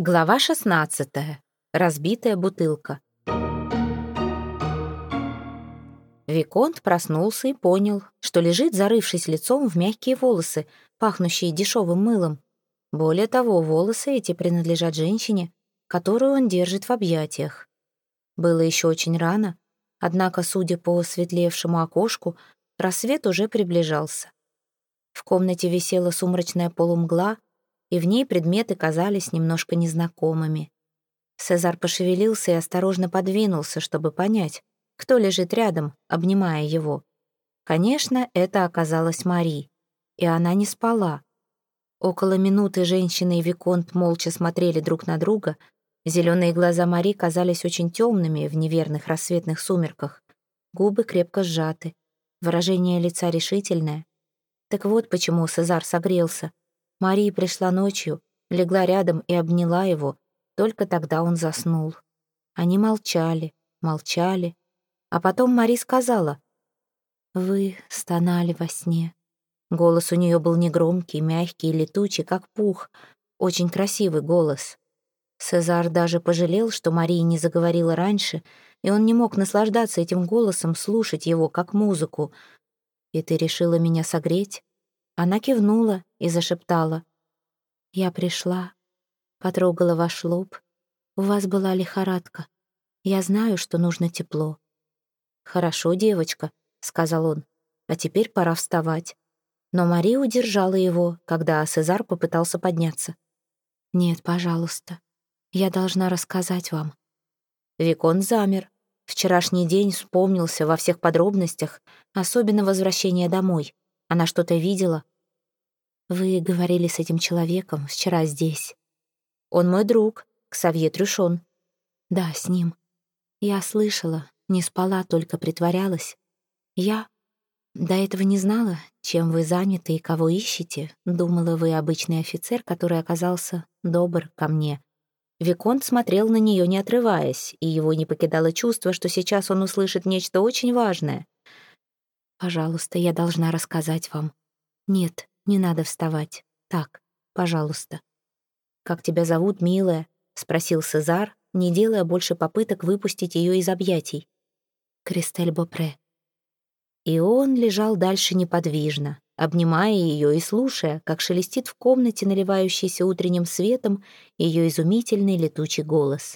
Глава 16. Разбитая бутылка. Виконт проснулся и понял, что лежит, зарывшись лицом в мягкие волосы, пахнущие дешевым мылом. Более того, волосы эти принадлежат женщине, которую он держит в объятиях. Было еще очень рано, однако, судя по светлевшему окошку, рассвет уже приближался. В комнате висела сумрачная полумгла, и в ней предметы казались немножко незнакомыми. Сезар пошевелился и осторожно подвинулся, чтобы понять, кто лежит рядом, обнимая его. Конечно, это оказалась Мари, и она не спала. Около минуты женщина и Виконт молча смотрели друг на друга. Зеленые глаза Мари казались очень темными в неверных рассветных сумерках. Губы крепко сжаты, выражение лица решительное. Так вот почему Сезар согрелся. Мария пришла ночью, легла рядом и обняла его. Только тогда он заснул. Они молчали, молчали. А потом Мари сказала: «Вы стонали во сне». Голос у нее был негромкий, мягкий и летучий, как пух. Очень красивый голос. Сезар даже пожалел, что Мария не заговорила раньше, и он не мог наслаждаться этим голосом, слушать его как музыку. «И ты решила меня согреть?» Она кивнула и зашептала: «Я пришла, потрогала ваш лоб. У вас была лихорадка. Я знаю, что нужно тепло». «Хорошо, девочка», — сказал он, — «а теперь пора вставать». Но Мария удержала его, когда Сезар попытался подняться. «Нет, пожалуйста, я должна рассказать вам». Виконт замер. Вчерашний день вспомнился во всех подробностях, особенно возвращение домой. Она что-то видела. «Вы говорили с этим человеком вчера здесь». «Он мой друг, Ксавье Трюшон». «Да, с ним. Я слышала, не спала, только притворялась. Я до этого не знала, чем вы заняты и кого ищете. Думала, вы обычный офицер, который оказался добр ко мне». Виконт смотрел на нее, не отрываясь, и его не покидало чувство, что сейчас он услышит нечто очень важное. «Пожалуйста, я должна рассказать вам. Нет, не надо вставать. Так, пожалуйста». «Как тебя зовут, милая?» — спросил Сезар, не делая больше попыток выпустить ее из объятий. «Кристель Бопре». И он лежал дальше неподвижно, обнимая ее и слушая, как шелестит в комнате, наливающейся утренним светом, ее изумительный летучий голос.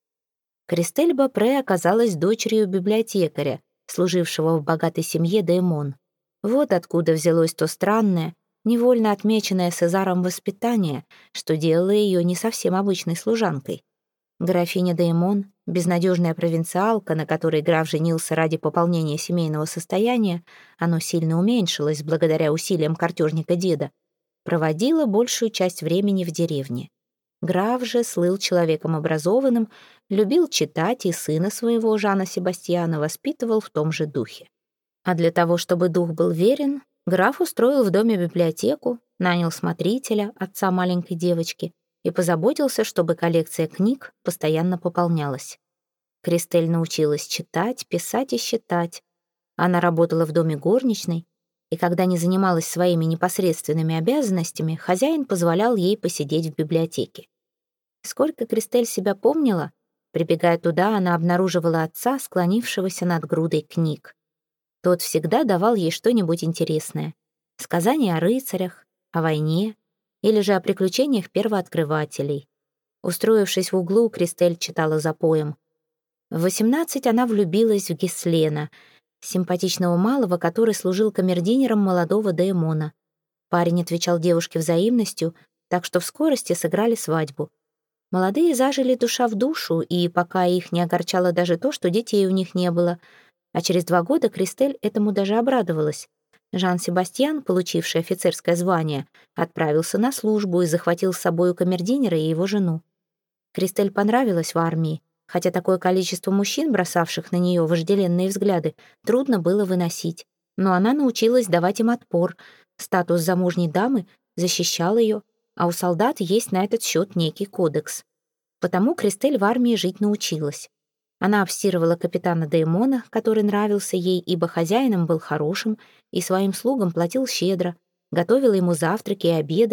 Кристель Бопре оказалась дочерью библиотекаря, служившего в богатой семье Деймон. Вот откуда взялось то странное, невольно отмеченное Сезаром воспитание, что делало ее не совсем обычной служанкой. Графиня Деймон, безнадежная провинциалка, на которой граф женился ради пополнения семейного состояния, оно сильно уменьшилось благодаря усилиям картежника-деда, проводила большую часть времени в деревне. Граф же слыл человеком образованным, любил читать и сына своего, Жана Себастьяна, воспитывал в том же духе. А для того, чтобы дух был верен, граф устроил в доме библиотеку, нанял смотрителя, отца маленькой девочки, и позаботился, чтобы коллекция книг постоянно пополнялась. Кристель научилась читать, писать и считать. Она работала в доме горничной, и когда не занималась своими непосредственными обязанностями, хозяин позволял ей посидеть в библиотеке. Сколько Кристель себя помнила, прибегая туда, она обнаруживала отца, склонившегося над грудой книг. Тот всегда давал ей что-нибудь интересное. Сказания о рыцарях, о войне или же о приключениях первооткрывателей. Устроившись в углу, Кристель читала запоем. В 18 она влюбилась в Гислена, симпатичного малого, который служил камердинером молодого Деймона. Парень отвечал девушке взаимностью, так что в скорости сыграли свадьбу. Молодые зажили душа в душу, и пока их не огорчало даже то, что детей у них не было. А через 2 года Кристель этому даже обрадовалась. Жан-Себастьян, получивший офицерское звание, отправился на службу и захватил с собой камердинера и его жену. Кристель понравилась в армии, хотя такое количество мужчин, бросавших на нее вожделенные взгляды, трудно было выносить. Но она научилась давать им отпор. Статус замужней дамы защищал ее, а у солдат есть на этот счет некий кодекс. Потому Кристель в армии жить научилась. Она обстирывала капитана Деймона, который нравился ей, ибо хозяином был хорошим и своим слугам платил щедро, готовила ему завтраки и обеды,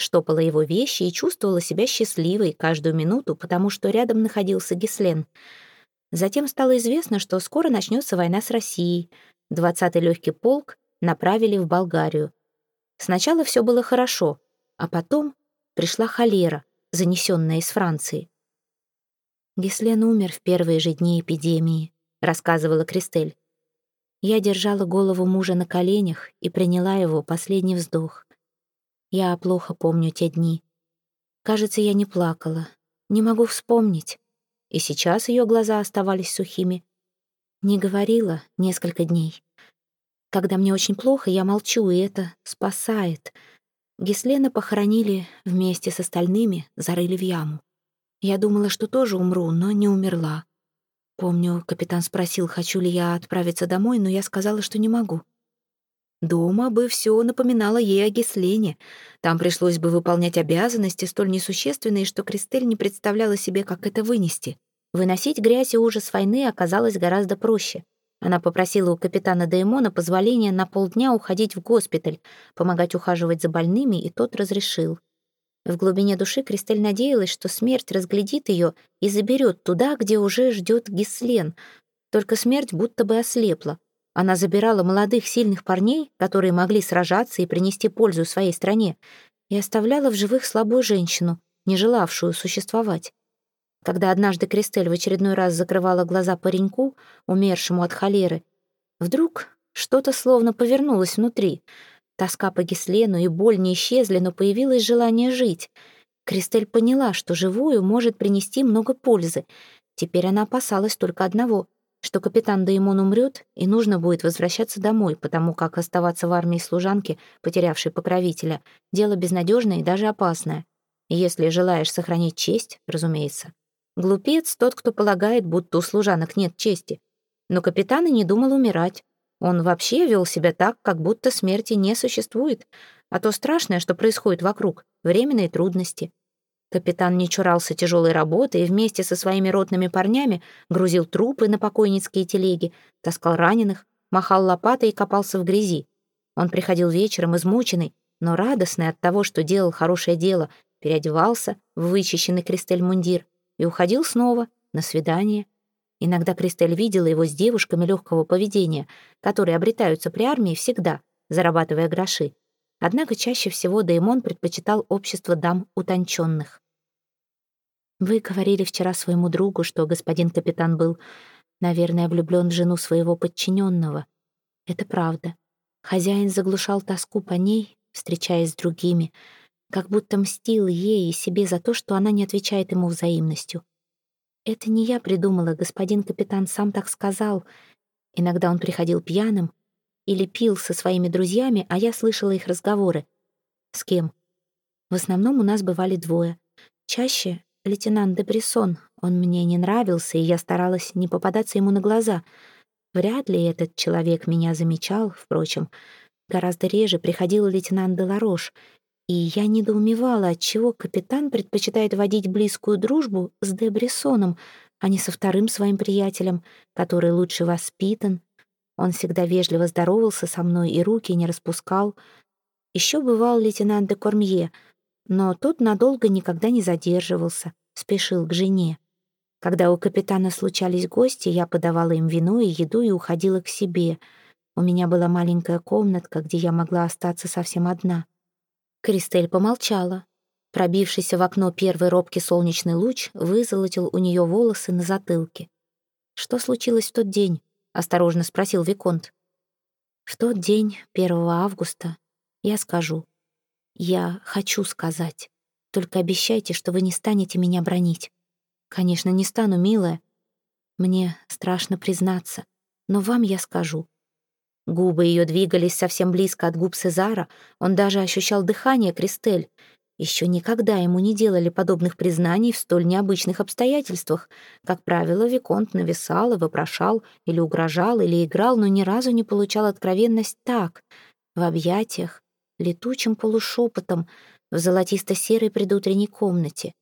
штопала его вещи и чувствовала себя счастливой каждую минуту, потому что рядом находился Гислен. Затем стало известно, что скоро начнется война с Россией. 20-й легкий полк направили в Болгарию. Сначала все было хорошо, а потом пришла холера, занесенная из Франции. «Гислен умер в первые же дни эпидемии», — рассказывала Кристель. «Я держала голову мужа на коленях и приняла его последний вздох. Я плохо помню те дни. Кажется, я не плакала. Не могу вспомнить». И сейчас ее глаза оставались сухими. Не говорила несколько дней. Когда мне очень плохо, я молчу, и это спасает. Гислена похоронили вместе с остальными, зарыли в яму. Я думала, что тоже умру, но не умерла. Помню, капитан спросил, хочу ли я отправиться домой, но я сказала, что не могу. Дома бы все напоминало ей о Гислене. Там пришлось бы выполнять обязанности, столь несущественные, что Кристель не представляла себе, как это вынести. Выносить грязь и ужас войны оказалось гораздо проще. Она попросила у капитана Деймона позволения на полдня уходить в госпиталь, помогать ухаживать за больными, и тот разрешил. В глубине души Кристель надеялась, что смерть разглядит ее и заберет туда, где уже ждет Гислен. Только смерть будто бы ослепла. Она забирала молодых, сильных парней, которые могли сражаться и принести пользу своей стране, и оставляла в живых слабую женщину, не желавшую существовать. Когда однажды Кристель в очередной раз закрывала глаза пареньку, умершему от холеры, вдруг что-то словно повернулось внутри. Тоска по Гислену и боль не исчезли, но появилось желание жить. Кристель поняла, что живую может принести много пользы. Теперь она опасалась только одного, что капитан Деймон умрет, и нужно будет возвращаться домой, потому как оставаться в армии служанки, потерявшей покровителя, дело безнадежное и даже опасное. Если желаешь сохранить честь, разумеется. Глупец тот, кто полагает, будто у служанок нет чести. Но капитан и не думал умирать. Он вообще вел себя так, как будто смерти не существует, а то страшное, что происходит вокруг, временные трудности. Капитан не чурался тяжелой работы и вместе со своими ротными парнями грузил трупы на покойницкие телеги, таскал раненых, махал лопатой и копался в грязи. Он приходил вечером измученный, но радостный от того, что делал хорошее дело, переодевался в вычищенный Кристель мундир и уходил снова на свидание. Иногда Кристель видела его с девушками легкого поведения, которые обретаются при армии всегда, зарабатывая гроши. Однако чаще всего Деймон предпочитал общество дам утонченных. «Вы говорили вчера своему другу, что господин капитан был, наверное, влюблен в жену своего подчиненного. Это правда. Хозяин заглушал тоску по ней, встречаясь с другими, как будто мстил ей и себе за то, что она не отвечает ему взаимностью. Это не я придумала, господин капитан сам так сказал. Иногда он приходил пьяным или пил со своими друзьями, а я слышала их разговоры. С кем? В основном у нас бывали двое. Чаще лейтенант де Брессон. Он мне не нравился, и я старалась не попадаться ему на глаза. Вряд ли этот человек меня замечал, впрочем. Гораздо реже приходил лейтенант де Ларош, и я недоумевала, отчего капитан предпочитает водить близкую дружбу с де Брессоном, а не со вторым своим приятелем, который лучше воспитан. Он всегда вежливо здоровался со мной и руки не распускал. Еще бывал лейтенант де Кормье, но тот надолго никогда не задерживался, спешил к жене. Когда у капитана случались гости, я подавала им вино и еду и уходила к себе. У меня была маленькая комнатка, где я могла остаться совсем одна. Кристель помолчала. Пробившийся в окно первый робкий солнечный луч вызолотил у нее волосы на затылке. «Что случилось в тот день?» — осторожно спросил виконт. «В тот день, 1 августа, я скажу. Я хочу сказать. Только обещайте, что вы не станете меня бранить». «Конечно, не стану, милая. Мне страшно признаться, но вам я скажу». Губы ее двигались совсем близко от губ Сезара, он даже ощущал дыхание Кристель. Еще никогда ему не делали подобных признаний в столь необычных обстоятельствах. Как правило, виконт нависал и вопрошал, или угрожал, или играл, но ни разу не получал откровенность так, в объятиях, летучим полушепотом, в золотисто-серой предутренней комнате.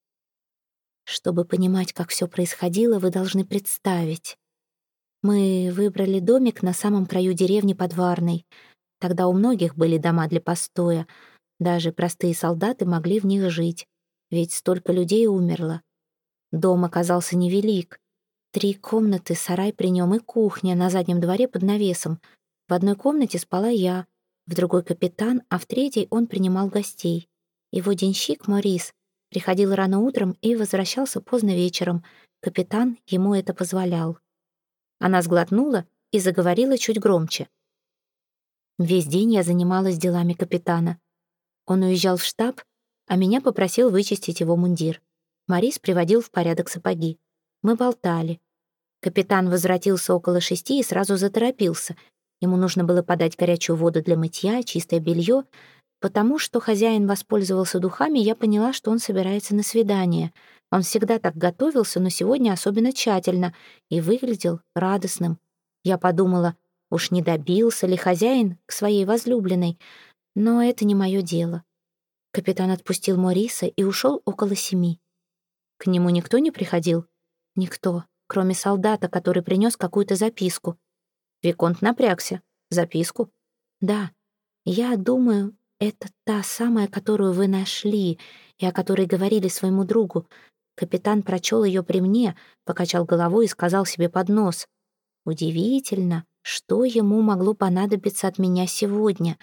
Чтобы понимать, как все происходило, вы должны представить. Мы выбрали домик на самом краю деревни Подварной. Тогда у многих были дома для постоя, Даже простые солдаты могли в них жить, ведь столько людей умерло. Дом оказался невелик. 3 комнаты, сарай при нем и кухня на заднем дворе под навесом. В одной комнате спала я, в другой капитан, а в третьей он принимал гостей. Его денщик Морис приходил рано утром и возвращался поздно вечером. Капитан ему это позволял. Она сглотнула и заговорила чуть громче. Весь день я занималась делами капитана. Он уезжал в штаб, а меня попросил вычистить его мундир. Морис приводил в порядок сапоги. Мы болтали. Капитан возвратился около 6 и сразу заторопился. Ему нужно было подать горячую воду для мытья, чистое белье. Потому что хозяин воспользовался духами, я поняла, что он собирается на свидание. Он всегда так готовился, но сегодня особенно тщательно и выглядел радостным. Я подумала, уж не добился ли хозяин к своей возлюбленной, но это не мое дело. Капитан отпустил Мориса и ушел около 7. К нему никто не приходил? Никто, кроме солдата, который принес какую-то записку. Виконт напрягся. Записку? Да, я думаю, это та самая, которую вы нашли и о которой говорили своему другу. Капитан прочел ее при мне, покачал головой и сказал себе под нос. Удивительно, что ему могло понадобиться от меня сегодня.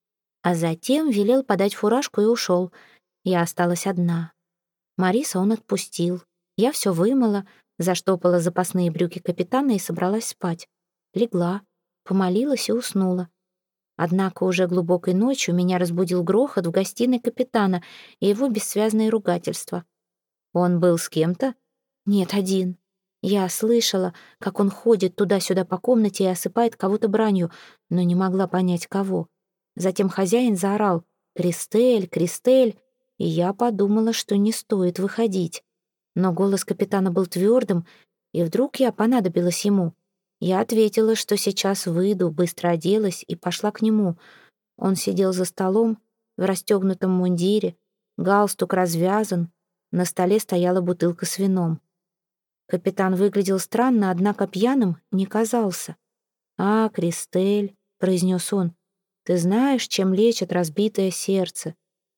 А затем велел подать фуражку и ушел. Я осталась одна. Мориса он отпустил. Я все вымыла, заштопала запасные брюки капитана и собралась спать. Легла, помолилась и уснула. Однако уже глубокой ночью меня разбудил грохот в гостиной капитана и его бессвязные ругательства. Он был с кем-то? Нет, один. Я слышала, как он ходит туда-сюда по комнате и осыпает кого-то бранью, но не могла понять, кого. Затем хозяин заорал «Кристель, Кристель!», и я подумала, что не стоит выходить. Но голос капитана был твердым, и вдруг я понадобилась ему. Я ответила, что сейчас выйду, быстро оделась и пошла к нему. Он сидел за столом в расстегнутом мундире, галстук развязан, на столе стояла бутылка с вином. Капитан выглядел странно, однако пьяным не казался. «А, Кристель», — произнес он, — «ты знаешь, чем лечат разбитое сердце?»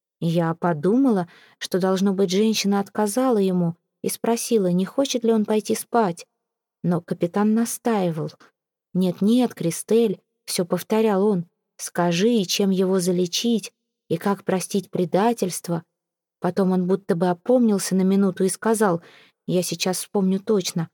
Я подумала, что, должно быть, женщина отказала ему и спросила, не хочет ли он пойти спать. Но капитан настаивал. «Нет-нет, Кристель», — все повторял он, — «скажи, чем его залечить и как простить предательство». Потом он будто бы опомнился на минуту и сказал, я сейчас вспомню точно.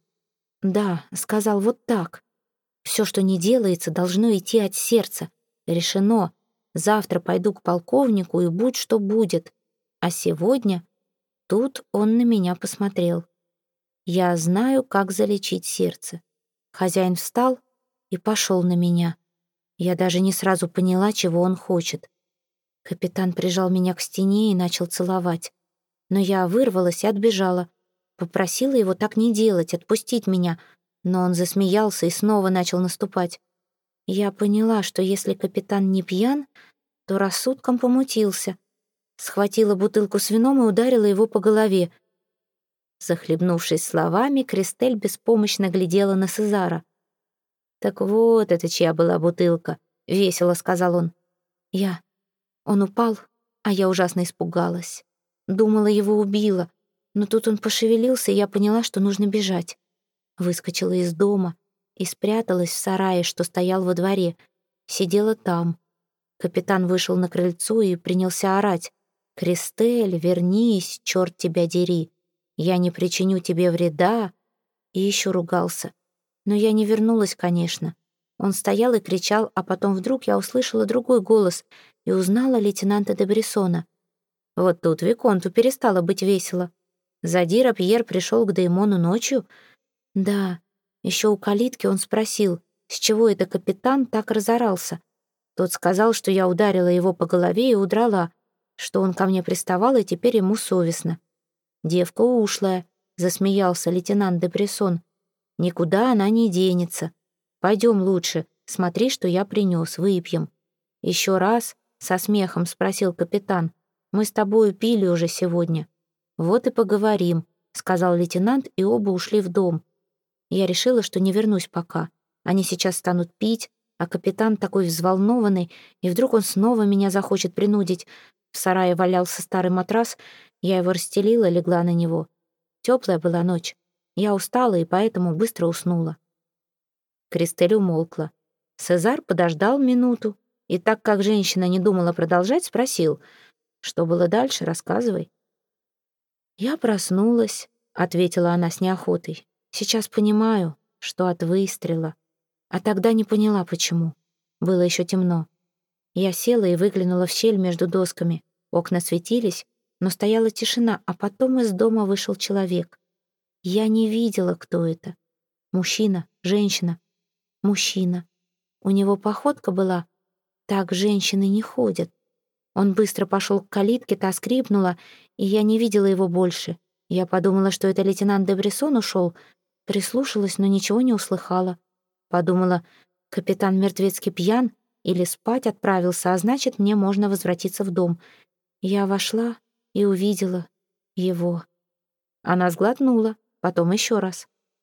Да, сказал вот так. Все, что не делается, должно идти от сердца. Решено. Завтра пойду к полковнику, и будь что будет. А сегодня... Тут он на меня посмотрел. Я знаю, как залечить сердце. Хозяин встал и пошел на меня. Я даже не сразу поняла, чего он хочет. Капитан прижал меня к стене и начал целовать. Но я вырвалась и отбежала. Попросила его так не делать, отпустить меня, но он засмеялся и снова начал наступать. Я поняла, что если капитан не пьян, то рассудком помутился. Схватила бутылку с вином и ударила его по голове. Захлебнувшись словами, Кристель беспомощно глядела на Сезара. «Так вот это чья была бутылка», — весело сказал он. «Я». Он упал, а я ужасно испугалась. Думала, его убила, но тут он пошевелился, и я поняла, что нужно бежать. Выскочила из дома и спряталась в сарае, что стоял во дворе. Сидела там. Капитан вышел на крыльцо и принялся орать. «Кристель, вернись, черт тебя дери! Я не причиню тебе вреда!» И еще ругался. Но я не вернулась, конечно. Он стоял и кричал, а потом вдруг я услышала другой голос и узнала лейтенанта де Брессона. Вот тут виконту перестало быть весело. Задира Пьер пришел к Деймону ночью? Да, еще у калитки он спросил, с чего это капитан так разорался. Тот сказал, что я ударила его по голове и удрала, что он ко мне приставал, и теперь ему совестно. «Девка ушлая», — засмеялся лейтенант де Брессон. «Никуда она не денется. Пойдем лучше, смотри, что я принес, выпьем». Еще раз со смехом спросил капитан. «Мы с тобою пили уже сегодня». «Вот и поговорим», — сказал лейтенант, и оба ушли в дом. Я решила, что не вернусь пока. Они сейчас станут пить, а капитан такой взволнованный, и вдруг он снова меня захочет принудить. В сарае валялся старый матрас, я его расстелила, легла на него. Теплая была ночь. Я устала и поэтому быстро уснула. Кристель умолкла. Сезар подождал минуту, и так как женщина не думала продолжать, спросил: «Что было дальше? Рассказывай». «Я проснулась», — ответила она с неохотой. «Сейчас понимаю, что от выстрела. А тогда не поняла, почему. Было еще темно. Я села и выглянула в щель между досками. Окна светились, но стояла тишина, а потом из дома вышел человек. Я не видела, кто это. Мужчина, женщина, мужчина. У него походка была. Так женщины не ходят. Он быстро пошел к калитке, та скрипнула, и я не видела его больше. Я подумала, что это лейтенант де Бresson ушел. Прислушалась, но ничего не услыхала. Подумала, капитан мертвецки пьян или спать отправился, а значит, мне можно возвратиться в дом. Я вошла и увидела его. Она сглотнула, потом еще раз.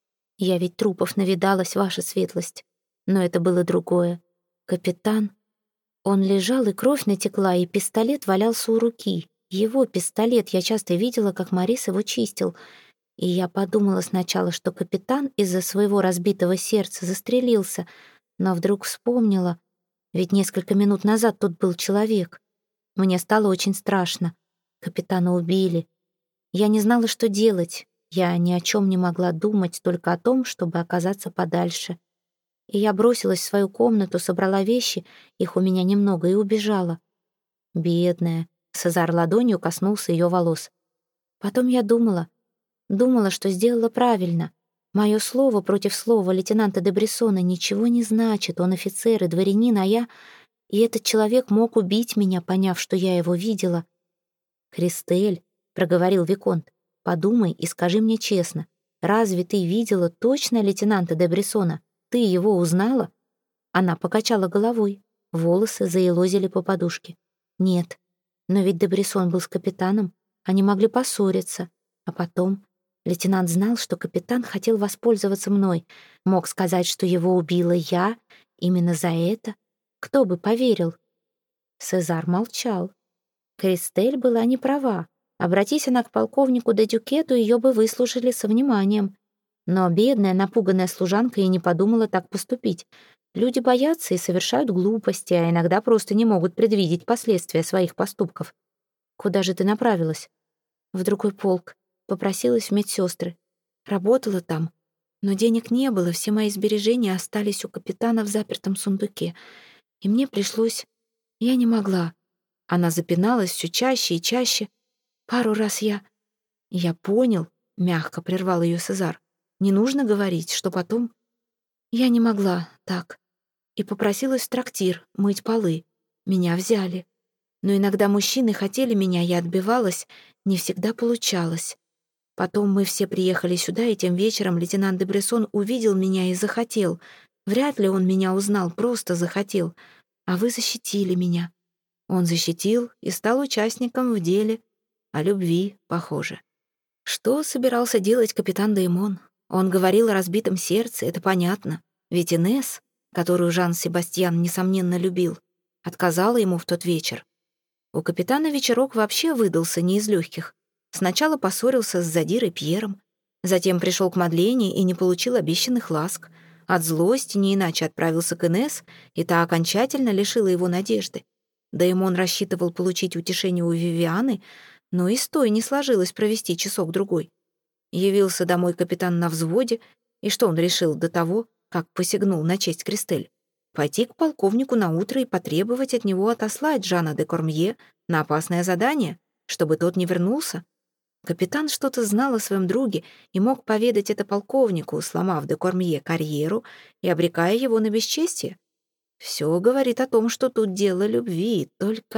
Я ведь трупов навидалась, ваша светлость. Но это было другое. Капитан... Он лежал, и кровь натекла, и пистолет валялся у руки. Его пистолет, я часто видела, как Морис его чистил. И я подумала сначала, что капитан из-за своего разбитого сердца застрелился, но вдруг вспомнила, ведь несколько минут назад тут был человек. Мне стало очень страшно. Капитана убили. Я не знала, что делать. Я ни о чем не могла думать, только о том, чтобы оказаться подальше. И я бросилась в свою комнату, собрала вещи, их у меня немного, и убежала. Бедная. Сезар ладонью коснулся ее волос. Потом я думала, что сделала правильно. Мое слово против слова лейтенанта де Брессона ничего не значит. Он офицер и дворянин, а я... И этот человек мог убить меня, поняв, что я его видела. «Кристель», — проговорил виконт, — «подумай и скажи мне честно, разве ты видела точно лейтенанта де Брессона? Ты его узнала?» Она покачала головой. Волосы заелозили по подушке. «Нет, но ведь де Брессон был с капитаном. Они могли поссориться. А потом лейтенант знал, что капитан хотел воспользоваться мной. Мог сказать, что его убила я. Именно за это. Кто бы поверил?» Сезар молчал. Кристель была не права. Обратись она к полковнику де Дюкету, ее бы выслушали со вниманием. Но бедная, напуганная служанка и не подумала так поступить. Люди боятся и совершают глупости, а иногда просто не могут предвидеть последствия своих поступков. «Куда же ты направилась?» «В другой полк. Попросилась в медсестры. Работала там. Но денег не было, все мои сбережения остались у капитана в запертом сундуке. И мне пришлось... Я не могла». Она запиналась все чаще и чаще. «Пару раз я...» «Я понял», — мягко прервал ее Сезар. «Не нужно говорить, что потом...» Я не могла так. И попросилась в трактир мыть полы. Меня взяли. Но иногда мужчины хотели меня, я отбивалась. Не всегда получалось. Потом мы все приехали сюда, и тем вечером лейтенант де Брессон увидел меня и захотел. Вряд ли он меня узнал, просто захотел. А вы защитили меня. Он защитил и стал участником в деле. О любви, похоже. Что собирался делать капитан Деймон? Он говорил о разбитом сердце, это понятно. Ведь Инесс, которую Жан-Себастьян, несомненно, любил, отказала ему в тот вечер. У капитана вечерок вообще выдался не из легких. Сначала поссорился с задирой Пьером, затем пришел к Мадлене и не получил обещанных ласк. От злости не иначе отправился к Инесс, и та окончательно лишила его надежды. Деймон рассчитывал получить утешение у Вивианы, но и с той не сложилось провести часок-другой. Явился домой капитан на взводе, и что он решил до того, как посягнул на честь Кристель? Пойти к полковнику наутро и потребовать от него отослать Жана де Кормье на опасное задание, чтобы тот не вернулся? Капитан что-то знал о своем друге и мог поведать это полковнику, сломав де Кормье карьеру и обрекая его на бесчестие. Все говорит о том, что тут дело любви,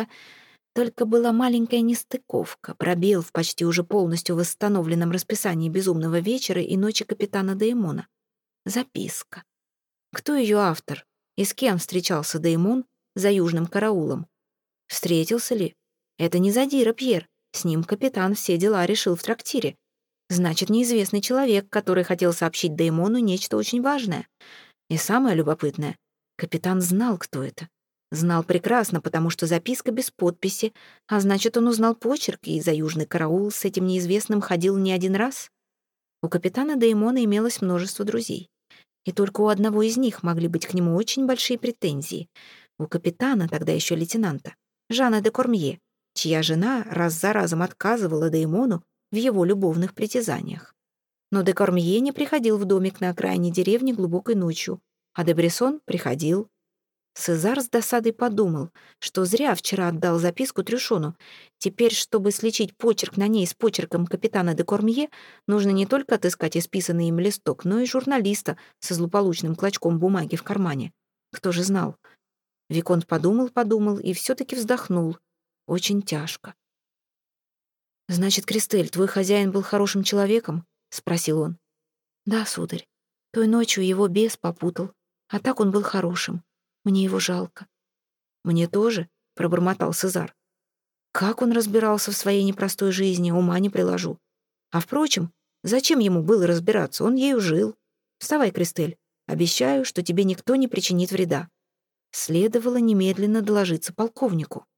только была маленькая нестыковка, пробел в почти уже полностью восстановленном расписании безумного вечера и ночи капитана Деймона. Записка. Кто ее автор? И с кем встречался Деймон за южным караулом? Встретился ли? Это не задира Пьер. С ним капитан все дела решил в трактире. Значит, неизвестный человек, который хотел сообщить Деймону нечто очень важное. И самое любопытное — капитан знал, кто это. Знал прекрасно, потому что записка без подписи, а значит, он узнал почерк, и за южный караул с этим неизвестным ходил не один раз. У капитана Деймона имелось множество друзей, и только у одного из них могли быть к нему очень большие претензии. У капитана, тогда еще лейтенанта, Жана де Кормье, чья жена раз за разом отказывала Деймону в его любовных притязаниях. Но де Кормье не приходил в домик на окраине деревни глубокой ночью, а де Брессон приходил. Сезар с досадой подумал, что зря вчера отдал записку Трюшону. Теперь, чтобы сличить почерк на ней с почерком капитана де Кормье, нужно не только отыскать исписанный им листок, но и журналиста со злополучным клочком бумаги в кармане. Кто же знал? Виконт подумал и все-таки вздохнул. Очень тяжко. «Значит, Кристель, твой хозяин был хорошим человеком?» — спросил он. «Да, сударь. Той ночью его бес попутал, а так он был хорошим. Мне его жалко». «Мне тоже», — пробормотал Сезар. «Как он разбирался в своей непростой жизни, ума не приложу. А впрочем, зачем ему было разбираться? Он ею жил. Вставай, Кристель. Обещаю, что тебе никто не причинит вреда». Следовало немедленно доложиться полковнику.